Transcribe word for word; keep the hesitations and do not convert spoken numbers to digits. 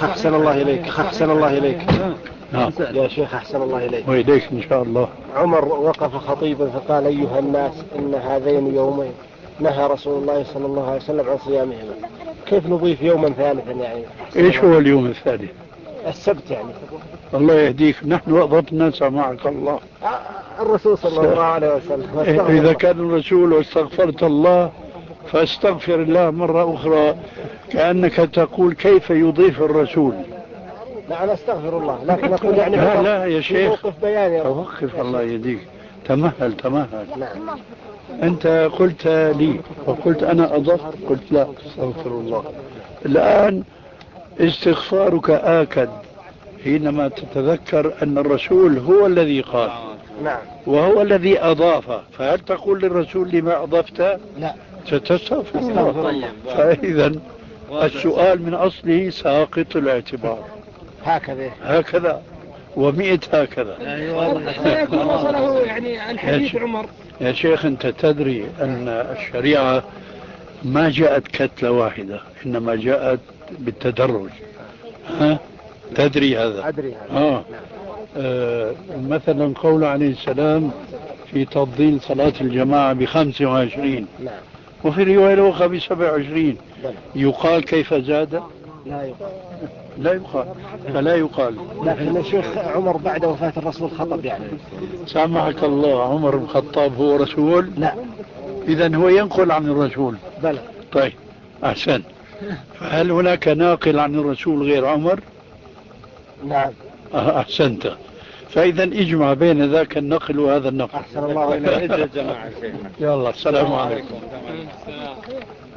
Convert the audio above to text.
أحسن الله إليك أحسن الله إليك نعم يا شيخ أحسن الله إليك وإليك إن شاء الله. عمر وقف خطيبا فقال أيها الناس إن هذين يومين نهى رسول الله صلى الله عليه وسلم عن صيامهما، كيف نضيف يوما ثالثا يعني؟ إيش هو اليوم الثالث؟ السبت يعني. الله يهديك، نحن أضبطنا سمعك الله. الرسول صلى الله عليه وسلم إذا كان الرسول واستغفرت الله فاستغفر الله مرة أخرى، كأنك تقول كيف يضيف الرسول. لا أنا استغفر الله، لكن أقول يعني لا لا يا شيخ موقف بياني. توقف الله يهديك، تمهل تمهل. نعم. أنت قلت لي وقلت أنا أضفت، قلت لا استغفر الله. الآن استغفارك آكد حينما تتذكر أن الرسول هو الذي قال نعم وهو الذي أضاف، فهل تقول للرسول لما أضفت؟ لا ستستغفر الله. فإذا السؤال من أصله ساقط الاعتبار. هكذا هكذا ومئة هكذا. سيكون وصله يعني الحديث عمر. يا شيخ أنت تدري أن الشريعة ما جاءت كتلة واحدة، إنما جاءت بالتدرج. ها؟ تدري هذا؟ أدري هذا. آه. آه مثلا قول عليه السلام في تفضيل صلاة الجماعة بخمسة وعشرين، نعم. وفي رواية الأخرى بسبع وعشرين. يقال كيف زاد؟ لا يقال. لا يقال، فلا يقال. لكن الشيخ عمر بعد وفاة الرسول خطب يعني. سامحك الله، عمر بن الخطاب هو رسول؟ لا. إذن هو ينقل عن الرسول. بلى. طيب أحسن. فهل هناك ناقل عن الرسول غير عمر؟ نعم. أحسنت. فإذا اجمع بين ذاك النقل وهذا النقل. أحسن الله إليك. يلا السلام عليكم.